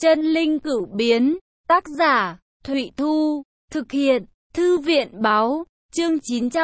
Chân linh cửu biến, tác giả, Thụy Thu, thực hiện, Thư viện báo, chương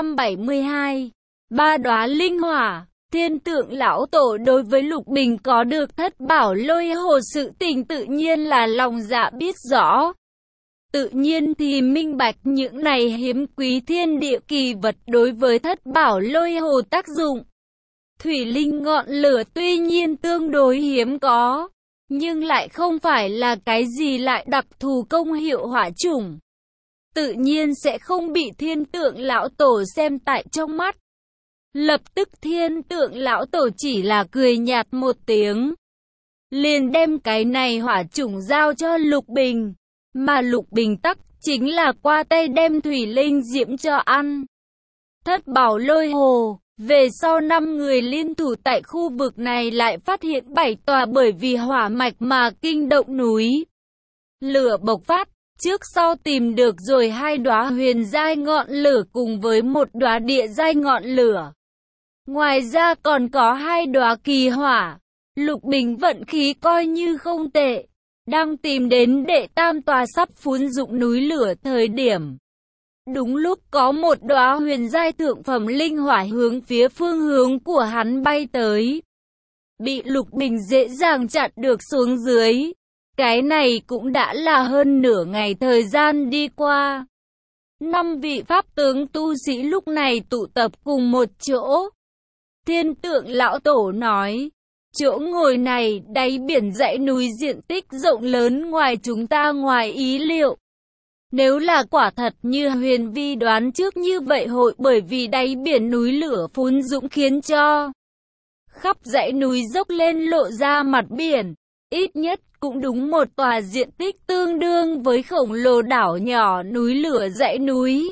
972. Ba đóa linh hỏa. Thiên tượng lão tổ đối với Lục Bình có được thất bảo lôi hồ sự tình tự nhiên là lòng dạ biết rõ. Tự nhiên thì minh bạch những này hiếm quý thiên địa kỳ vật đối với thất bảo lôi hồ tác dụng. Thủy linh ngọn lửa tuy nhiên tương đối hiếm có, nhưng lại không phải là cái gì lại đặc thù công hiệu hỏa chủng. Tự nhiên sẽ không bị thiên tượng lão tổ xem tại trong mắt. Lập tức thiên tượng lão tổ chỉ là cười nhạt một tiếng, liền đem cái này hỏa chủng giao cho Lục Bình, mà Lục Bình tắc chính là qua tay đem thủy linh diễm cho ăn. Thất bảo lôi hồ. Về sau 5 người liên thủ tại khu vực này lại phát hiện 7 tòa bởi vì hỏa mạch mà kinh động núi lửa bộc phát, trước sau tìm được rồi 2 đóa huyền giai ngọn lửa cùng với 1 đóa địa giai ngọn lửa. Ngoài ra còn có 2 đóa kỳ hỏa. Lục Bình vận khí coi như không tệ, đang tìm đến đệ tam tòa sắp phun dụng núi lửa thời điểm. Đúng lúc có 1 đóa huyền giai thượng phẩm linh hỏa hướng phía phương hướng của hắn bay tới. Bị Lục Bình dễ dàng chặn được xuống dưới. Cái này cũng đã là hơn nửa ngày thời gian đi qua. 5 vị pháp tướng tu sĩ lúc này tụ tập cùng một chỗ. Thiên tượng lão tổ nói, chỗ ngồi này đáy biển dãy núi diện tích rộng lớn ngoài chúng ta ngoài ý liệu. Nếu là quả thật như Huyền Vi đoán trước như vậy hội bởi vì đáy biển núi lửa phun dũng khiến cho khắp dãy núi dốc lên lộ ra mặt biển, ít nhất cũng đúng một tòa diện tích tương đương với khổng lồ đảo nhỏ núi lửa dãy núi.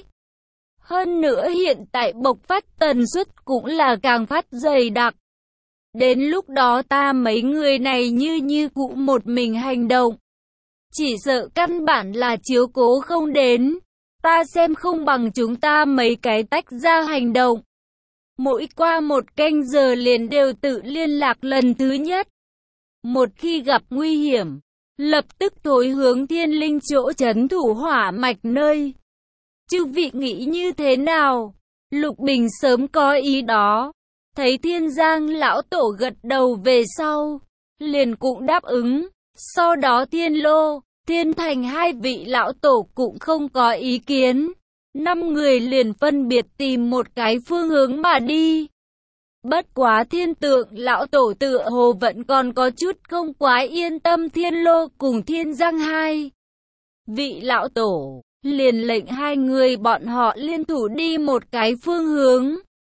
Hơn nữa hiện tại bộc phát tần suất cũng là càng phát dày đặc. Đến lúc đó ta mấy người này như cụ một mình hành động. Chỉ sợ căn bản là chiếu cố không đến. Ta xem không bằng chúng ta mấy cái tách ra hành động. Mỗi qua 1 canh giờ liền đều tự liên lạc lần thứ nhất. Một khi gặp nguy hiểm, lập tức thối hướng thiên linh chỗ trấn thủ hỏa mạch nơi. Chư vị nghĩ như thế nào? Lục Bình sớm có ý đó. Thấy Thiên Giang lão tổ gật đầu về sau, liền cũng đáp ứng. Sau đó Thiên Lô, Thiên Thành 2 vị lão tổ cũng không có ý kiến. 5 người liền phân biệt tìm một cái phương hướng mà đi. Bất quá thiên tượng lão tổ tựa hồ vẫn còn có chút không quá yên tâm Thiên Lô cùng Thiên Giang 2 vị lão tổ, liền lệnh 2 người bọn họ liên thủ đi một cái phương hướng.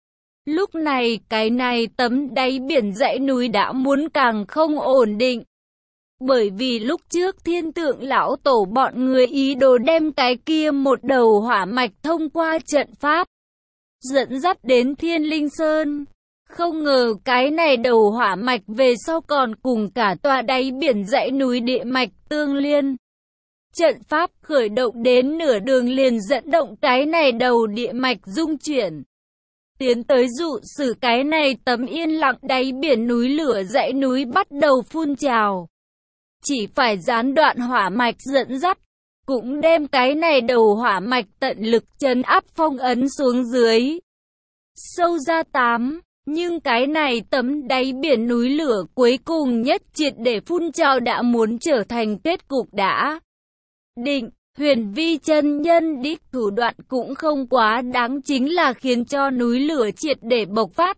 Lúc này cái này tấm đáy biển dãy núi đã muốn càng không ổn định. Bởi vì lúc trước thiên tượng lão tổ bọn người ý đồ đem cái kia một đầu hỏa mạch thông qua trận pháp, dẫn dắt đến Thiên Linh Sơn. Không ngờ cái này đầu hỏa mạch về sau còn cùng cả tòa đáy biển dãy núi địa mạch tương liên. Trận pháp khởi động đến nửa đường liền dẫn động cái này đầu địa mạch dung chuyển. Tiến tới dụ sử cái này tấm yên lặng đáy biển núi lửa dãy núi bắt đầu phun trào. Chỉ phải gián đoạn hỏa mạch dẫn dắt, cũng đem cái này đầu hỏa mạch tận lực trấn áp phong ấn xuống dưới. Sâu ra 8, nhưng cái này tấm đáy biển núi lửa cuối cùng nhất triệt để phun trào đã muốn trở thành kết cục đã định. Huyền Vi chân nhân đích thủ đoạn cũng không quá đáng chính là khiến cho núi lửa triệt để bộc phát.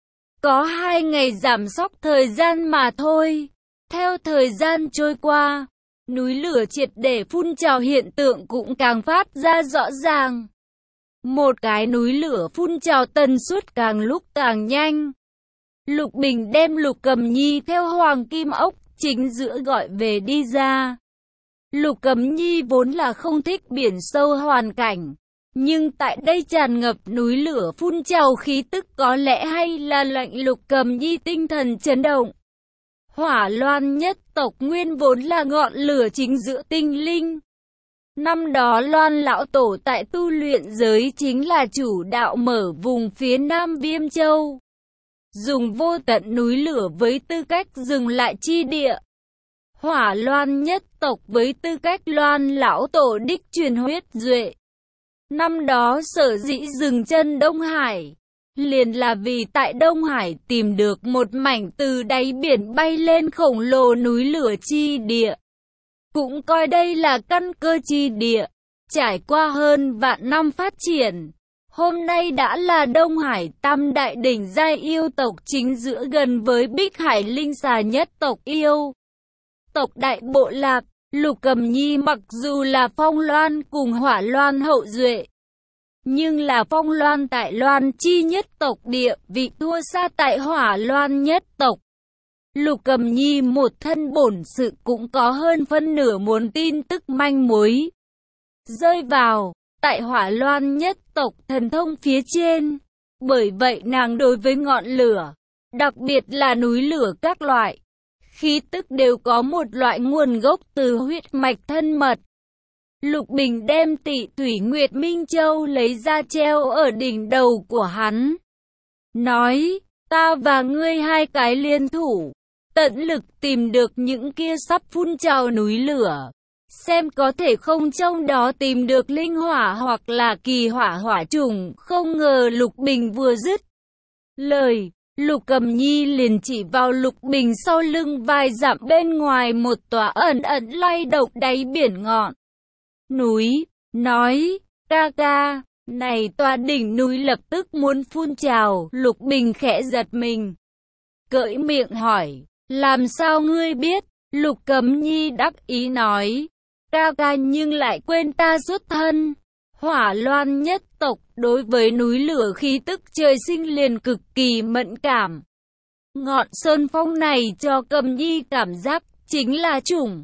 Có 2 ngày giảm sóc thời gian mà thôi. Theo thời gian trôi qua, núi lửa triệt để phun trào hiện tượng cũng càng phát ra rõ ràng. Một cái núi lửa phun trào tần suất càng lúc càng nhanh. Lục Bình đem Lục Cầm Nhi theo Hoàng Kim Ốc chính giữa gọi về đi ra. Lục Cầm Nhi vốn là không thích biển sâu hoàn cảnh, nhưng tại đây tràn ngập núi lửa phun trào khí tức có lẽ hay là lệnh Lục Cầm Nhi tinh thần chấn động. Hỏa Loan nhất tộc nguyên vốn là ngọn lửa chính giữa tinh linh. Năm đó Loan lão tổ tại tu luyện giới chính là chủ đạo mở vùng phía Nam Viêm Châu. Dùng vô tận núi lửa với tư cách dừng lại chi địa. Hỏa Loan nhất tộc với tư cách Loan lão tổ đích truyền huyết duệ. Năm đó sở dĩ dừng chân Đông Hải, liền là vì tại Đông Hải tìm được một mảnh từ đáy biển bay lên khổng lồ núi lửa chi địa. Cũng coi đây là căn cơ chi địa. Trải qua hơn vạn năm phát triển, hôm nay đã là Đông Hải tam đại đỉnh giai yêu tộc chính giữa, gần với Bích Hải linh xà nhất tộc yêu tộc đại bộ lạc. Lục Cầm Nhi mặc dù là Phong Loan cùng Hỏa Loan hậu duệ, nhưng là Phong Loan tại Loan chi nhất tộc địa vị thua xa tại Hỏa Loan nhất tộc. Lục Cầm Nhi một thân bổn sự cũng có hơn phân nửa muốn tin tức manh mối rơi vào tại Hỏa Loan nhất tộc thần thông phía trên. Bởi vậy nàng đối với ngọn lửa, đặc biệt là núi lửa các loại khí tức đều có một loại nguồn gốc từ huyết mạch thân mật. Lục Bình đem Tị Thủy Nguyệt Minh Châu lấy ra treo ở đỉnh đầu của hắn, nói: ta và ngươi hai cái liên thủ, tận lực tìm được những kia sắp phun trào núi lửa, xem có thể không trong đó tìm được linh hỏa hoặc là kỳ hỏa hỏa trùng. Không ngờ Lục Bình vừa dứt lời, Lục Cầm Nhi liền chỉ vào Lục Bình sau lưng vài dặm bên ngoài một tòa ẩn ẩn lay động đáy biển ngọn núi, nói: ca ca, này tòa đỉnh núi lập tức muốn phun trào. Lục Bình khẽ giật mình, cởi miệng hỏi: làm sao ngươi biết? Lục Cầm Nhi đắc ý nói: ca ca nhưng lại quên ta xuất thân Hỏa Loan nhất tộc, đối với núi lửa khí tức trời sinh liền cực kỳ mẫn cảm. Ngọn sơn phong này cho Cầm Nhi cảm giác chính là chủng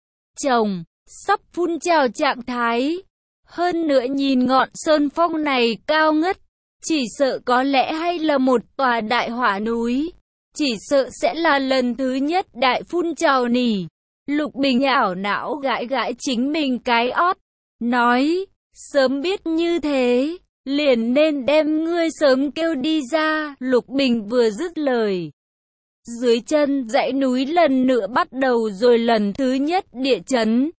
trồng sắp phun trào trạng thái. Hơn nữa nhìn ngọn sơn phong này cao ngất, chỉ sợ có lẽ hay là một tòa đại hỏa núi, chỉ sợ sẽ là lần thứ nhất đại phun trào nỉ. Lục Bình ảo não gãi gãi chính mình cái ót, nói: sớm biết như thế, liền nên đem ngươi sớm kêu đi ra. Lục Bình vừa dứt lời, dưới chân dãy núi lần nữa bắt đầu rồi lần thứ nhất địa chấn.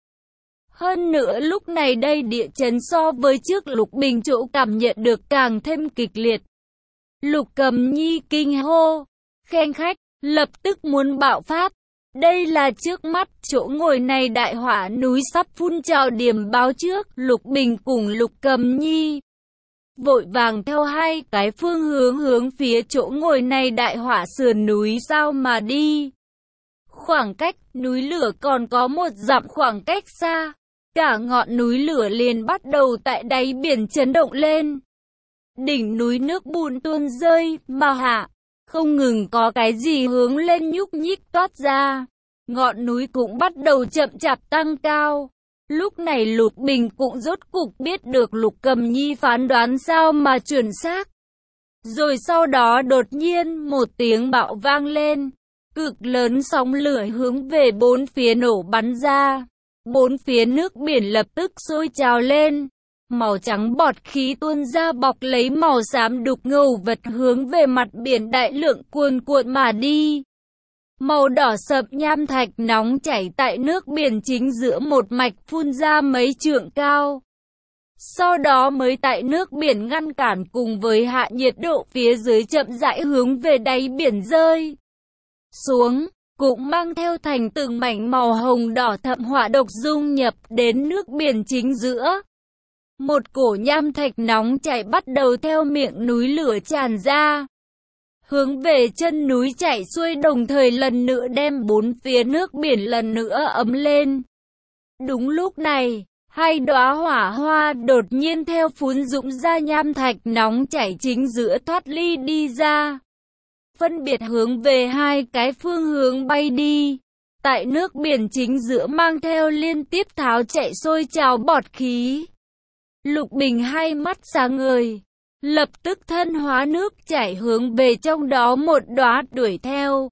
Hơn nữa lúc này đây địa chấn so với trước Lục Bình chỗ cảm nhận được càng thêm kịch liệt. Lục Cầm Nhi kinh hô, khen khách, lập tức muốn bạo phát. Đây là trước mắt chỗ ngồi này đại hỏa núi sắp phun trào điểm báo trước. Lục Bình cùng Lục Cầm Nhi vội vàng theo hai cái phương hướng phía chỗ ngồi này đại hỏa sườn núi sao mà đi. Khoảng cách núi lửa còn có một dặm khoảng cách xa, cả ngọn núi lửa liền bắt đầu tại đáy biển chấn động lên. Đỉnh núi nước bùn tuôn rơi mà hạ, không ngừng có cái gì hướng lên nhúc nhích toát ra. Ngọn núi cũng bắt đầu chậm chạp tăng cao. Lúc này Lục Bình cũng rốt cục biết được Lục Cầm Nhi phán đoán sao mà chuẩn xác. Rồi sau đó đột nhiên một tiếng bạo vang lên, cực lớn sóng lửa hướng về bốn phía nổ bắn ra. Bốn phía nước biển lập tức sôi trào lên, màu trắng bọt khí tuôn ra bọc lấy màu xám đục ngầu vật hướng về mặt biển đại lượng cuồn cuộn mà đi. Màu đỏ sậm nham thạch nóng chảy tại nước biển chính giữa một mạch phun ra mấy trượng cao. Sau đó mới tại nước biển ngăn cản cùng với hạ nhiệt độ phía dưới chậm rãi hướng về đáy biển rơi xuống, cũng mang theo thành từng mảnh màu hồng đỏ thẫm hỏa độc dung nhập đến nước biển chính giữa. Một cổ nham thạch nóng chảy bắt đầu theo miệng núi lửa tràn ra, hướng về chân núi chảy xuôi, đồng thời lần nữa đem bốn phía nước biển lần nữa ấm lên. Đúng lúc này, hai đóa hỏa hoa đột nhiên theo phún dũng ra nham thạch nóng chảy chính giữa thoát ly đi ra, phân biệt hướng về hai cái phương hướng bay đi. Tại nước biển chính giữa mang theo liên tiếp tháo chạy sôi trào bọt khí. Lục Bình hai mắt sáng ngời, lập tức thân hóa nước chảy hướng về trong đó một đóa đuổi theo.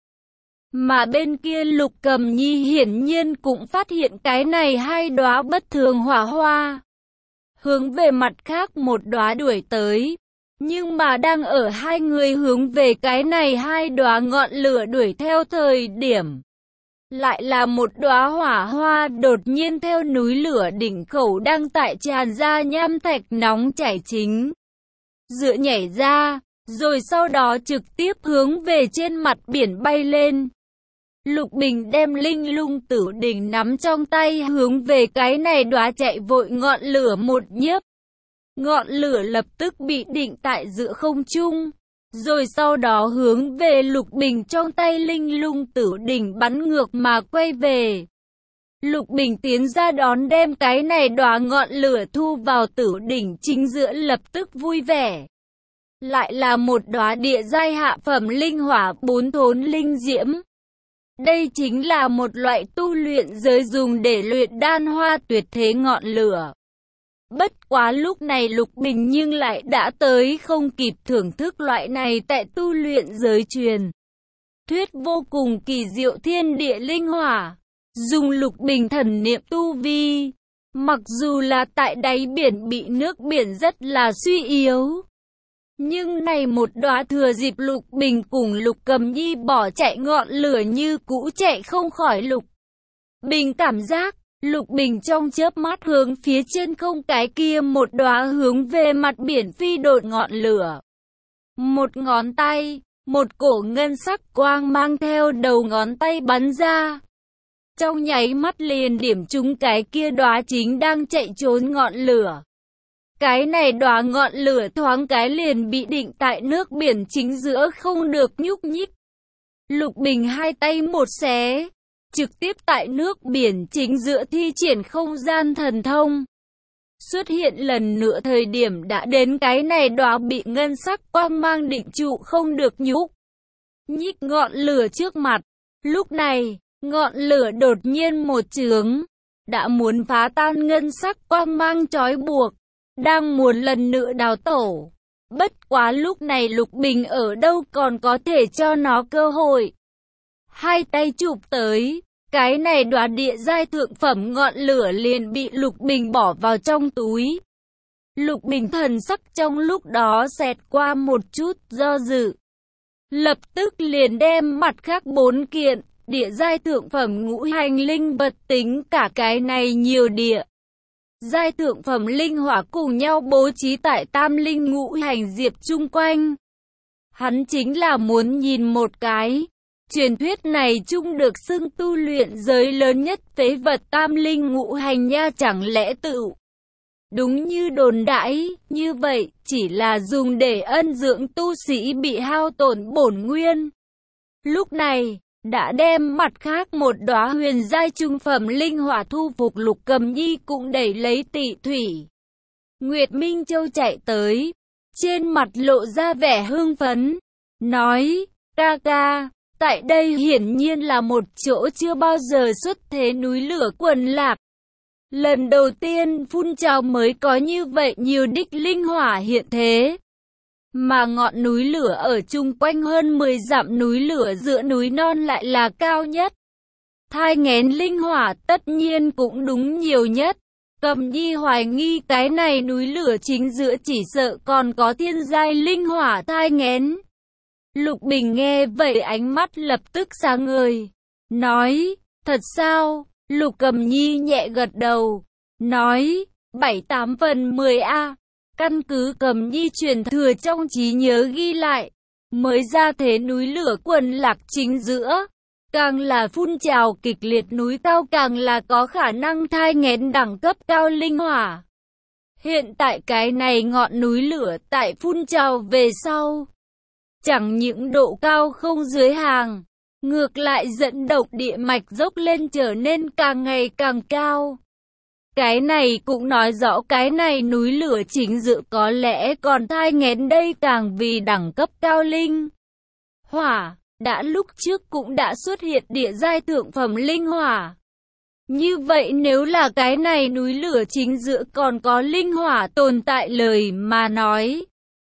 Mà bên kia Lục Cầm Nhi hiển nhiên cũng phát hiện cái này hai đóa bất thường hỏa hoa, hướng về mặt khác một đóa đuổi tới. Nhưng mà đang ở hai người hướng về cái này hai đóa ngọn lửa đuổi theo thời điểm, Lại là một đóa hỏa hoa đột nhiên theo núi lửa đỉnh khẩu đang tại tràn ra nham thạch nóng chảy chính giữa nhảy ra, rồi sau đó trực tiếp hướng về trên mặt biển bay lên. Lục Bình đem Linh Lung Tử Đỉnh nắm trong tay hướng về cái này đóa chạy vội ngọn lửa một nhấp. Ngọn lửa lập tức bị định tại giữa không trung, rồi sau đó hướng về Lục Bình trong tay Linh Lung Tử Đỉnh bắn ngược mà quay về. Lục Bình tiến ra đón đem cái này đóa ngọn lửa thu vào Tử Đỉnh chính giữa lập tức vui vẻ. Lại là một đóa địa giai hạ phẩm linh hỏa 4 thốn linh diễm. Đây chính là một loại tu luyện giới dùng để luyện đan hoa tuyệt thế ngọn lửa. Bất quá lúc này Lục Bình nhưng lại đã tới không kịp thưởng thức loại này tại tu luyện giới truyền thuyết vô cùng kỳ diệu thiên địa linh hỏa. Dùng Lục Bình thần niệm tu vi, mặc dù là tại đáy biển bị nước biển rất là suy yếu, nhưng này một đóa thừa dịp Lục Bình cùng Lục Cầm Nhi bỏ chạy ngọn lửa như cũ chạy không khỏi Lục Bình cảm giác. Lục Bình trong chớp mắt hướng phía trên không cái kia một đóa hướng về mặt biển phi độn ngọn lửa. Một ngón tay, một cổ ngân sắc quang mang theo đầu ngón tay bắn ra. Trong nháy mắt liền điểm trúng cái kia đóa chính đang chạy trốn ngọn lửa. Cái này đóa ngọn lửa thoáng cái liền bị định tại nước biển chính giữa không được nhúc nhích. Lục Bình hai tay một xé, trực tiếp tại nước biển chính giữa thi triển không gian thần thông. Xuất hiện lần nữa thời điểm đã đến cái này đóa bị ngân sắc quang mang định trụ không được nhúc nhích ngọn lửa trước mặt. Lúc này, ngọn lửa đột nhiên một chướng, đã muốn phá tan ngân sắc quang mang trói buộc, đang muốn lần nữa đào tổ. Bất quá lúc này Lục Bình ở đâu còn có thể cho nó cơ hội. Hai tay chụp tới, cái này đóa địa giai thượng phẩm ngọn lửa liền bị Lục Bình bỏ vào trong túi. Lục Bình thần sắc trong lúc đó xẹt qua một chút do dự, lập tức liền đem mặt khác 4 kiện địa giai thượng phẩm ngũ hành linh vật tính cả cái này nhiều địa giai thượng phẩm linh hỏa cùng nhau bố trí tại tam linh ngũ hành diệp chung quanh. Hắn chính là muốn nhìn một cái, truyền thuyết này chung được xưng tu luyện giới lớn nhất phế vật tam linh ngũ hành nha, chẳng lẽ tự đúng như đồn đãi, như vậy chỉ là dùng để ân dưỡng tu sĩ bị hao tổn bổn nguyên. Lúc này, đã đem mặt khác một đóa huyền giai trung phẩm linh hỏa thu phục. Lục Cầm Nhi cũng đẩy lấy Tị Thủy Nguyệt Minh Châu chạy tới, trên mặt lộ ra vẻ hưng phấn, nói, ca ca, tại đây hiển nhiên là một chỗ chưa bao giờ xuất thế núi lửa quần lạc. Lần đầu tiên phun trào mới có như vậy nhiều đích linh hỏa hiện thế. Mà ngọn núi lửa ở chung quanh hơn 10 dặm núi lửa giữa núi non lại là cao nhất. Thai nghén linh hỏa tất nhiên cũng đúng nhiều nhất. Cầm Nhi hoài nghi cái này núi lửa chính giữa chỉ sợ còn có thiên giai linh hỏa thai nghén. Lục Bình nghe vậy ánh mắt lập tức sáng ngời, nói, thật sao? Lục Cầm Nhi nhẹ gật đầu, nói, 7-8 phần 10 a. Căn cứ Cầm Nhi truyền thừa trong trí nhớ ghi lại, mới ra thế núi lửa quần lạc chính giữa, càng là phun trào kịch liệt núi cao càng là có khả năng thai nghén đẳng cấp cao linh hỏa. Hiện tại cái này ngọn núi lửa tại phun trào về sau, chẳng những độ cao không dưới hàng, ngược lại dẫn động địa mạch dốc lên trở nên càng ngày càng cao. Cái này cũng nói rõ cái này núi lửa chính dự có lẽ còn thai nghén đây càng vì đẳng cấp cao linh hỏa, đã lúc trước cũng đã xuất hiện địa giai thượng phẩm linh hỏa. Như vậy nếu là cái này núi lửa chính giữa còn có linh hỏa tồn tại lời mà nói,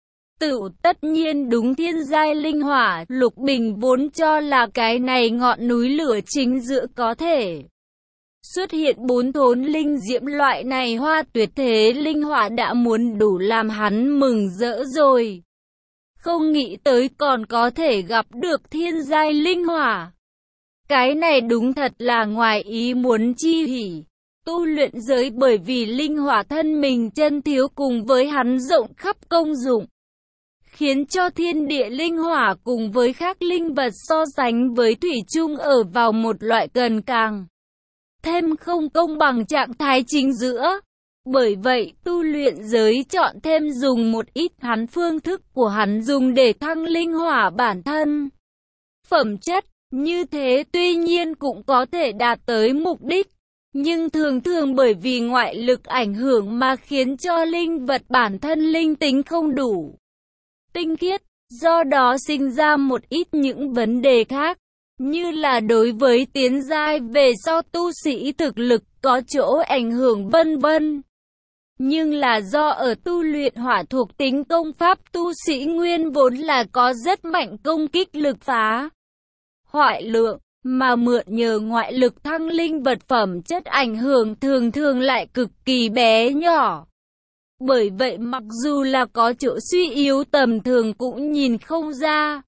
tự tất nhiên đúng thiên giai linh hỏa. Lục Bình vốn cho là cái này ngọn núi lửa chính giữa có thể xuất hiện 4 thốn linh diễm loại này hoa tuyệt thế linh hỏa đã muốn đủ làm hắn mừng rỡ rồi. Không nghĩ tới còn có thể gặp được thiên giai linh hỏa. Cái này đúng thật là ngoài ý muốn chi hỉ. Tu luyện giới bởi vì linh hỏa thân mình chân thiếu cùng với hắn rộng khắp công dụng, khiến cho thiên địa linh hỏa cùng với các linh vật so sánh với thủy chung ở vào một loại gần càng thêm không công bằng trạng thái chính giữa. Bởi vậy, tu luyện giới chọn thêm dùng một ít hắn phương thức của hắn dùng để thăng linh hỏa bản thân. Phẩm chất, như thế tuy nhiên cũng có thể đạt tới mục đích, nhưng thường thường bởi vì ngoại lực ảnh hưởng mà khiến cho linh vật bản thân linh tính không đủ tinh khiết, do đó sinh ra một ít những vấn đề khác, như là đối với tiến giai về sau tu sĩ thực lực có chỗ ảnh hưởng vân vân. Nhưng là do ở tu luyện hỏa thuộc tính công pháp tu sĩ nguyên vốn là có rất mạnh công kích lực phá hoại lượng, mà mượn nhờ ngoại lực thăng linh vật phẩm chất ảnh hưởng thường thường lại cực kỳ bé nhỏ. Bởi vậy mặc dù là có chỗ suy yếu tầm thường cũng nhìn không ra.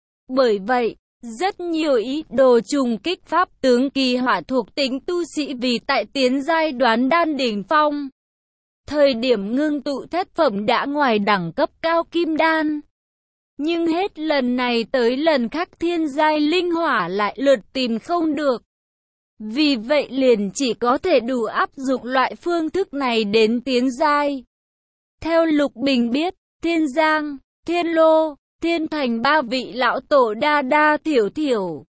Bởi vậy, rất nhiều ý đồ trùng kích pháp tướng kỳ hỏa thuộc tính tu sĩ vì tại tiến giai đoán đan đỉnh phong. Thời điểm ngưng tụ thất phẩm đã ngoài đẳng cấp cao kim đan. Nhưng hết lần này tới lần khác thiên giai linh hỏa lại lượt tìm không được. Vì vậy liền chỉ có thể đủ áp dụng loại phương thức này đến tiến giai. Theo Lục Bình biết, Thiên Giang, Thiên Lô, Thiên Thành ba vị lão tổ đa đa thiểu thiểu,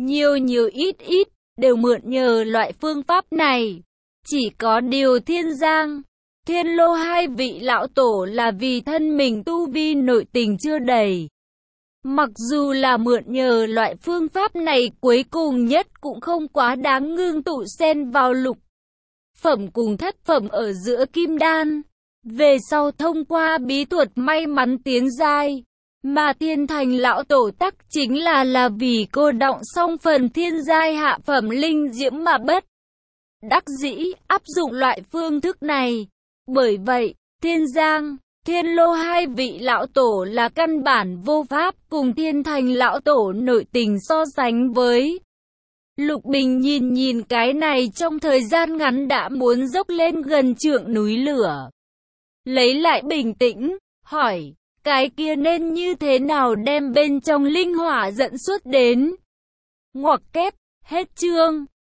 nhiều ít ít, đều mượn nhờ loại phương pháp này. Chỉ có điều Thiên Giang, Thiên Lô hai vị lão tổ là vì thân mình tu vi nội tình chưa đầy. Mặc dù là mượn nhờ loại phương pháp này cuối cùng nhất cũng không quá đáng ngưng tụ xen vào lục phẩm cùng thất phẩm ở giữa kim đan. Về sau thông qua bí thuật may mắn tiến giai, mà Thiên Thành lão tổ tắc chính là vì cô đọng xong phần thiên giai hạ phẩm linh diễm mà bất đắc dĩ áp dụng loại phương thức này. Bởi vậy, Thiên Giang, Thiên Lô hai vị lão tổ là căn bản vô pháp cùng Thiên Thành lão tổ nội tình so sánh với. Lục Bình nhìn cái này trong thời gian ngắn đã muốn dốc lên gần trượng núi lửa. Lấy lại bình tĩnh, hỏi, cái kia nên như thế nào đem bên trong linh hỏa dẫn xuất đến? Ngoặc kép, hết chương.